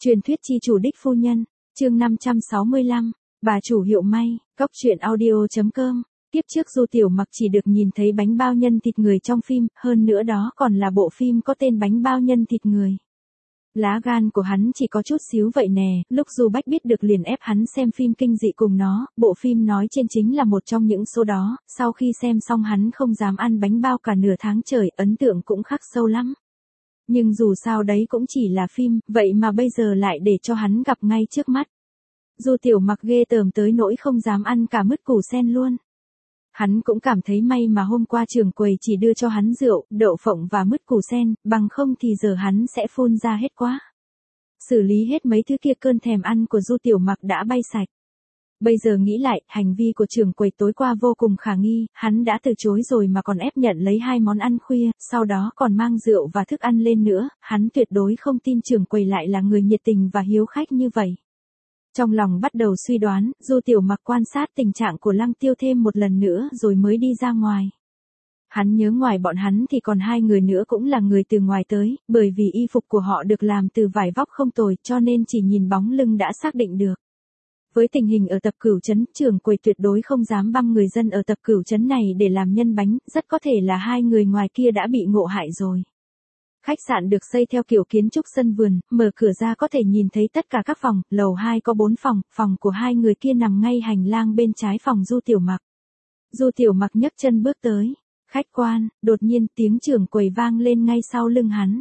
Truyền thuyết chi chủ đích phu nhân, chương 565, bà chủ hiệu may, cóc truyện audio.com. Tiếp trước Du Tiểu Mặc chỉ được nhìn thấy bánh bao nhân thịt người trong phim, hơn nữa đó còn là bộ phim có tên bánh bao nhân thịt người. Lá gan của hắn chỉ có chút xíu vậy nè, lúc Du Bách biết được liền ép hắn xem phim kinh dị cùng nó, bộ phim nói trên chính là một trong những số đó, sau khi xem xong hắn không dám ăn bánh bao cả nửa tháng trời, ấn tượng cũng khắc sâu lắm. Nhưng dù sao đấy cũng chỉ là phim, vậy mà bây giờ lại để cho hắn gặp ngay trước mắt. Du Tiểu Mặc ghê tởm tới nỗi không dám ăn cả mứt củ sen luôn. Hắn cũng cảm thấy may mà hôm qua trưởng quầy chỉ đưa cho hắn rượu, đậu phộng và mứt củ sen, bằng không thì giờ hắn sẽ phun ra hết quá. Xử lý hết mấy thứ kia cơn thèm ăn của Du Tiểu Mặc đã bay sạch. Bây giờ nghĩ lại, hành vi của trưởng quầy tối qua vô cùng khả nghi, hắn đã từ chối rồi mà còn ép nhận lấy 2 món ăn khuya, sau đó còn mang rượu và thức ăn lên nữa, hắn tuyệt đối không tin trưởng quầy lại là người nhiệt tình và hiếu khách như vậy. Trong lòng bắt đầu suy đoán, Du Tiểu Mặc quan sát tình trạng của Lăng Tiêu thêm một lần nữa rồi mới đi ra ngoài. Hắn nhớ ngoài bọn hắn thì còn 2 người nữa cũng là người từ ngoài tới, bởi vì y phục của họ được làm từ vải vóc không tồi cho nên chỉ nhìn bóng lưng đã xác định được. Với tình hình ở tập Cửu Trấn, trưởng quầy tuyệt đối không dám băm người dân ở tập Cửu Trấn này để làm nhân bánh, rất có thể là 2 người ngoài kia đã bị ngộ hại rồi. Khách sạn được xây theo kiểu kiến trúc sân vườn, mở cửa ra có thể nhìn thấy tất cả các phòng, lầu 2 có 4 phòng, phòng của 2 người kia nằm ngay hành lang bên trái phòng Du Tiểu Mặc. Du Tiểu Mặc nhấc chân bước tới. Khách quan, đột nhiên tiếng trưởng quầy vang lên ngay sau lưng hắn.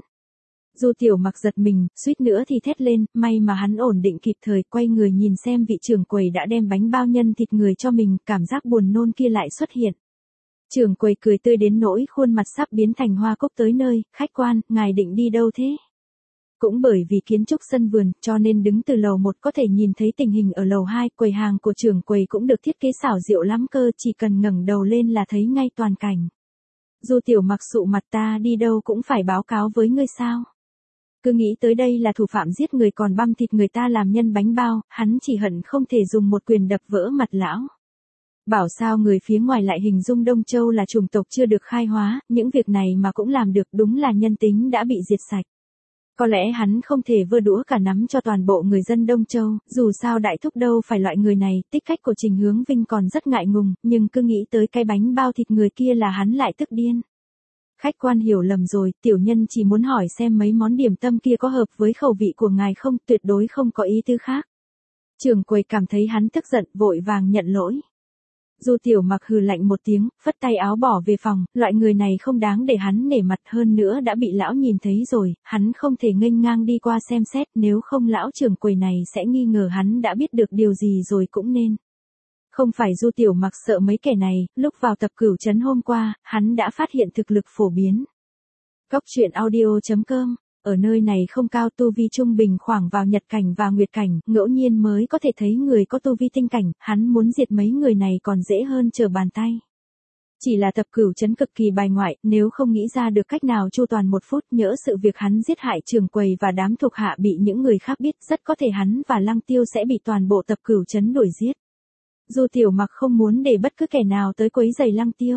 Du Tiểu Mặc giật mình, suýt nữa thì thét lên, may mà hắn ổn định kịp thời, quay người nhìn xem vị trưởng quầy đã đem bánh bao nhân thịt người cho mình, cảm giác buồn nôn kia lại xuất hiện. Trưởng quầy cười tươi đến nỗi khuôn mặt sắp biến thành hoa cúc tới nơi, khách quan, ngài định đi đâu thế? Cũng bởi vì kiến trúc sân vườn, cho nên đứng từ lầu 1 có thể nhìn thấy tình hình ở lầu 2, quầy hàng của trưởng quầy cũng được thiết kế xảo diệu lắm cơ, chỉ cần ngẩng đầu lên là thấy ngay toàn cảnh. Du Tiểu Mặc sụ mặt, ta đi đâu cũng phải báo cáo với ngươi sao? Cứ nghĩ tới đây là thủ phạm giết người còn băm thịt người ta làm nhân bánh bao, hắn chỉ hận không thể dùng một quyền đập vỡ mặt lão. Bảo sao người phía ngoài lại hình dung Đông Châu là chủng tộc chưa được khai hóa, những việc này mà cũng làm được, đúng là nhân tính đã bị diệt sạch. Có lẽ hắn không thể vơ đũa cả nắm cho toàn bộ người dân Đông Châu, dù sao đại thúc đâu phải loại người này, tích cách của Trình Hướng Vinh còn rất ngại ngùng, nhưng cứ nghĩ tới cái bánh bao thịt người kia là hắn lại tức điên. Khách quan hiểu lầm rồi, tiểu nhân chỉ muốn hỏi xem mấy món điểm tâm kia có hợp với khẩu vị của ngài không, tuyệt đối không có ý tư khác. Trưởng quầy cảm thấy hắn tức giận, vội vàng nhận lỗi. Du Tiểu Mặc hừ lạnh một tiếng, phất tay áo bỏ về phòng, loại người này không đáng để hắn nể mặt, hơn nữa đã bị lão nhìn thấy rồi, hắn không thể nghênh ngang đi qua xem xét, nếu không lão trưởng quầy này sẽ nghi ngờ hắn đã biết được điều gì rồi cũng nên. Không phải Du Tiểu Mặc sợ mấy kẻ này, lúc vào tập Cửu Trấn hôm qua, hắn đã phát hiện thực lực phổ biến. Cóc truyện audio.com. Ở nơi này không cao, tu vi trung bình khoảng vào nhật cảnh và nguyệt cảnh, ngẫu nhiên mới có thể thấy người có tu vi tinh cảnh, hắn muốn diệt mấy người này còn dễ hơn trở bàn tay. Chỉ là tập Cửu Trấn cực kỳ bài ngoại, nếu không nghĩ ra được cách nào chu toàn một phút, nhỡ sự việc hắn giết hại trưởng quầy và đám thuộc hạ bị những người khác biết, rất có thể hắn và Lăng Tiêu sẽ bị toàn bộ tập Cửu Trấn đuổi giết. Du Tiểu Mặc không muốn để bất cứ kẻ nào tới quấy rầy Lăng Tiêu.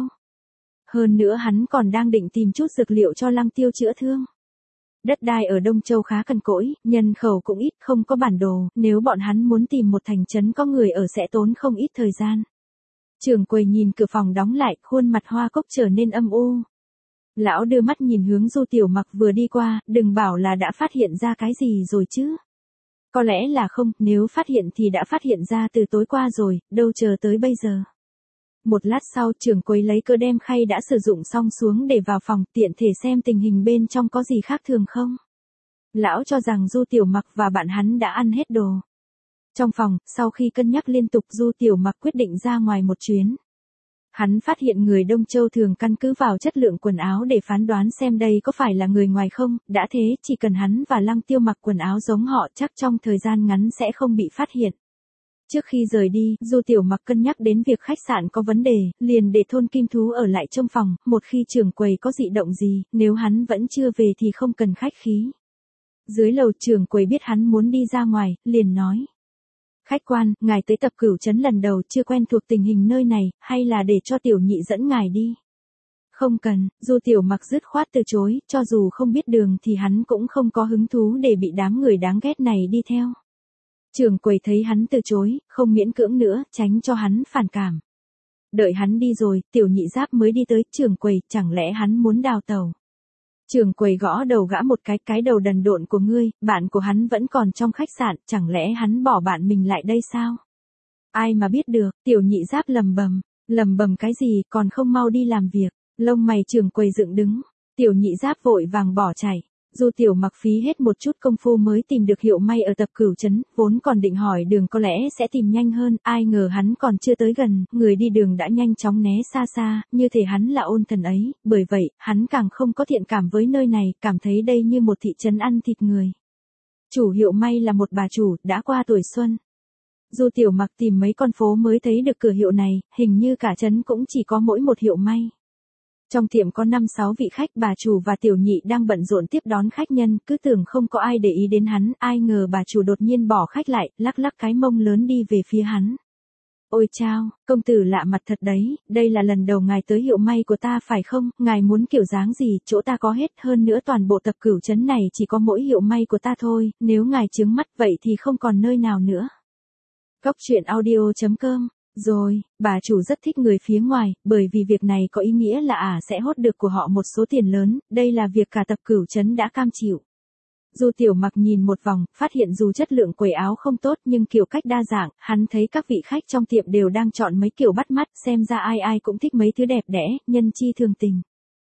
Hơn nữa hắn còn đang định tìm chút dược liệu cho Lăng Tiêu chữa thương. Đất đai ở Đông Châu khá cằn cỗi, nhân khẩu cũng ít, không có bản đồ, nếu bọn hắn muốn tìm một thành trấn có người ở sẽ tốn không ít thời gian. Trưởng quầy nhìn cửa phòng đóng lại, khuôn mặt hoa cúc trở nên âm u. Lão đưa mắt nhìn hướng Du Tiểu Mặc vừa đi qua, đừng bảo là đã phát hiện ra cái gì rồi chứ. Có lẽ là không, nếu phát hiện thì đã phát hiện ra từ tối qua rồi, đâu chờ tới bây giờ. Một lát sau, trưởng quầy lấy cớ đem khay đã sử dụng xong xuống để vào phòng, tiện thể xem tình hình bên trong có gì khác thường không. Lão cho rằng Du Tiểu Mặc và bạn hắn đã ăn hết đồ. Trong phòng, sau khi cân nhắc liên tục, Du Tiểu Mặc quyết định ra ngoài một chuyến. Hắn phát hiện người Đông Châu thường căn cứ vào chất lượng quần áo để phán đoán xem đây có phải là người ngoài không, đã thế, chỉ cần hắn và Lăng Tiêu mặc quần áo giống họ chắc trong thời gian ngắn sẽ không bị phát hiện. Trước khi rời đi, Du Tiểu Mặc cân nhắc đến việc khách sạn có vấn đề, liền để Thôn Kim Thú ở lại trong phòng, một khi trưởng quầy có dị động gì, nếu hắn vẫn chưa về thì không cần khách khí. Dưới lầu trưởng quầy biết hắn muốn đi ra ngoài, liền nói. Khách quan, ngài tới tập Cửu Trấn lần đầu chưa quen thuộc tình hình nơi này, hay là để cho tiểu nhị dẫn ngài đi? Không cần, Du Tiểu Mặc dứt khoát từ chối, cho dù không biết đường thì hắn cũng không có hứng thú để bị đám người đáng ghét này đi theo. Trưởng quầy thấy hắn từ chối, không miễn cưỡng nữa, tránh cho hắn phản cảm. Đợi hắn đi rồi, Tiểu Nhị Giáp mới đi tới, trưởng quầy, chẳng lẽ hắn muốn đào tàu. Trưởng quầy gõ đầu gã một cái đầu đần độn của ngươi, bạn của hắn vẫn còn trong khách sạn, chẳng lẽ hắn bỏ bạn mình lại đây sao? Ai mà biết được, Tiểu Nhị Giáp lầm bầm cái gì, còn không mau đi làm việc. Lông mày trưởng quầy dựng đứng, Tiểu Nhị Giáp vội vàng bỏ chạy. Du Tiểu Mặc phí hết một chút công phu mới tìm được Hiệu May ở tập Cửu Trấn, vốn còn định hỏi đường có lẽ sẽ tìm nhanh hơn, ai ngờ hắn còn chưa tới gần, người đi đường đã nhanh chóng né xa xa, như thể hắn là ôn thần ấy, bởi vậy, hắn càng không có thiện cảm với nơi này, cảm thấy đây như một thị trấn ăn thịt người. Chủ Hiệu May là một bà chủ, đã qua tuổi xuân. Du Tiểu Mặc tìm mấy con phố mới thấy được cửa hiệu này, hình như cả trấn cũng chỉ có mỗi một Hiệu May. Trong tiệm có 5-6 vị khách, bà chủ và tiểu nhị đang bận rộn tiếp đón khách nhân, cứ tưởng không có ai để ý đến hắn, ai ngờ bà chủ đột nhiên bỏ khách lại, lắc lắc cái mông lớn đi về phía hắn. Ôi chao, công tử lạ mặt thật đấy, đây là lần đầu ngài tới Hiệu May của ta phải không, ngài muốn kiểu dáng gì, chỗ ta có hết, hơn nữa toàn bộ tập Cửu Trấn này chỉ có mỗi Hiệu May của ta thôi, nếu ngài trướng mắt vậy thì không còn nơi nào nữa. Góc truyện audio.com. Rồi, bà chủ rất thích người phía ngoài, bởi vì việc này có ý nghĩa là sẽ hốt được của họ một số tiền lớn, đây là việc cả tập Cửu Trấn đã cam chịu. Du Tiểu Mặc nhìn một vòng, phát hiện dù chất lượng quần áo không tốt nhưng kiểu cách đa dạng, hắn thấy các vị khách trong tiệm đều đang chọn mấy kiểu bắt mắt, xem ra ai ai cũng thích mấy thứ đẹp đẽ, nhân chi thường tình.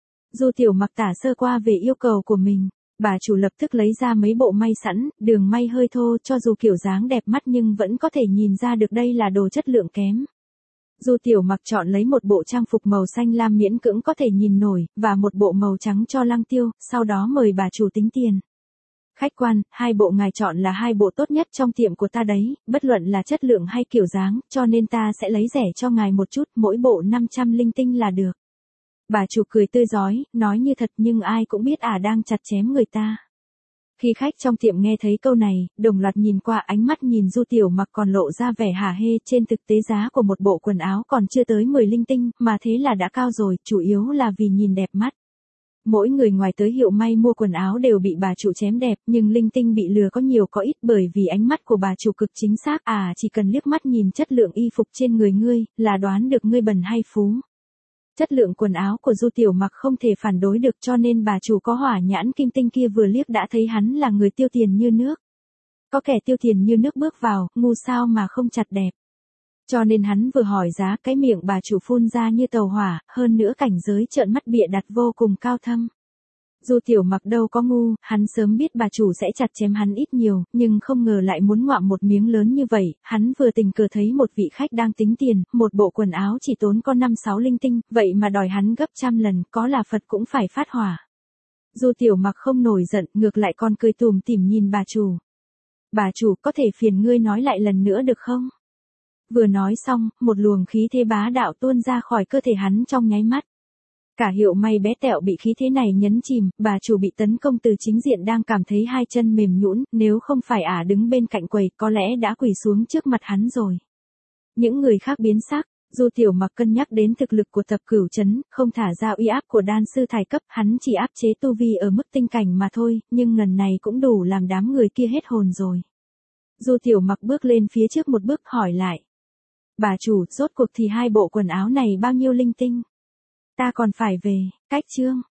Du Tiểu Mặc tả sơ qua về yêu cầu của mình. Bà chủ lập tức lấy ra mấy bộ may sẵn, đường may hơi thô, cho dù kiểu dáng đẹp mắt nhưng vẫn có thể nhìn ra được đây là đồ chất lượng kém. Du Tiểu Mặc chọn lấy một bộ trang phục màu xanh lam miễn cưỡng có thể nhìn nổi, và một bộ màu trắng cho Lăng Tiêu, sau đó mời bà chủ tính tiền. Khách quan, hai bộ ngài chọn là hai bộ tốt nhất trong tiệm của ta đấy, bất luận là chất lượng hay kiểu dáng, cho nên ta sẽ lấy rẻ cho ngài một chút, mỗi bộ 500 linh tinh là được. Bà chủ cười tươi rói, nói như thật nhưng ai cũng biết đang chặt chém người ta. Khi khách trong tiệm nghe thấy câu này, đồng loạt nhìn qua, ánh mắt nhìn Du Tiểu Mặc còn lộ ra vẻ hả hê, trên thực tế giá của một bộ quần áo còn chưa tới 10 linh tinh, mà thế là đã cao rồi, chủ yếu là vì nhìn đẹp mắt. Mỗi người ngoài tới Hiệu May mua quần áo đều bị bà chủ chém đẹp, nhưng linh tinh bị lừa có nhiều có ít, bởi vì ánh mắt của bà chủ cực chính xác, chỉ cần liếc mắt nhìn chất lượng y phục trên người ngươi, là đoán được ngươi bần hay phú. Chất lượng quần áo của Du Tiểu Mặc không thể phản đối được, cho nên bà chủ có hỏa nhãn kim tinh kia vừa liếc đã thấy hắn là người tiêu tiền như nước. Có kẻ tiêu tiền như nước bước vào, ngu sao mà không chặt đẹp. Cho nên hắn vừa hỏi giá, cái miệng bà chủ phun ra như tàu hỏa, hơn nữa cảnh giới trợn mắt bịa đặt vô cùng cao thâm. Du Tiểu Mặc đâu có ngu, hắn sớm biết bà chủ sẽ chặt chém hắn ít nhiều, nhưng không ngờ lại muốn ngoạm một miếng lớn như vậy, hắn vừa tình cờ thấy một vị khách đang tính tiền, một bộ quần áo chỉ tốn có 5-6 linh tinh, vậy mà đòi hắn gấp trăm lần, có là Phật cũng phải phát hỏa. Du Tiểu Mặc không nổi giận, ngược lại còn cười tủm tỉm nhìn bà chủ. Bà chủ, có thể phiền ngươi nói lại lần nữa được không? Vừa nói xong, một luồng khí thế bá đạo tuôn ra khỏi cơ thể hắn trong nháy mắt. Cả Hiệu May bé tẹo bị khí thế này nhấn chìm, bà chủ bị tấn công từ chính diện đang cảm thấy hai chân mềm nhũn, nếu không phải đứng bên cạnh quầy có lẽ đã quỳ xuống trước mặt hắn rồi. Những người khác biến sắc, Du Tiểu Mặc cân nhắc đến thực lực của tập Cửu Trấn, không thả ra uy áp của đan sư thải cấp, hắn chỉ áp chế tu vi ở mức tinh cảnh mà thôi, nhưng lần này cũng đủ làm đám người kia hết hồn rồi. Du Tiểu Mặc bước lên phía trước một bước hỏi lại. Bà chủ, rốt cuộc thì hai bộ quần áo này bao nhiêu linh tinh? Ta còn phải về, cách chương.